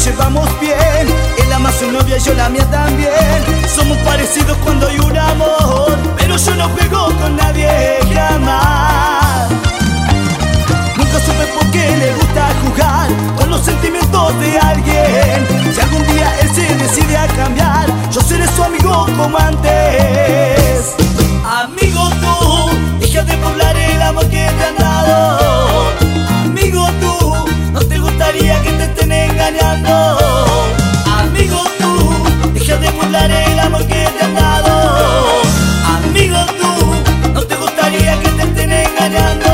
llevamos bien. Él ama a su novia y yo la mía también. Somos parecidos cuando hay un amor, pero yo no juego con nadie jamás. Nunca supe por qué le gusta jugar con los sentimientos de alguien. Si algún día él se decide a cambiar, yo seré su amigo como antes. Amigo, tú, deja de burlar el amor que te han dado. Amigo, tú, no te gustaría que te estén engañando. Amigo, tú, deja de burlar el amor que te han dado. Amigo, tú, no te gustaría que te estén engañando.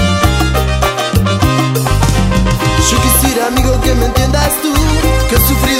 Amigo, que me entiendas tú, que he sufrido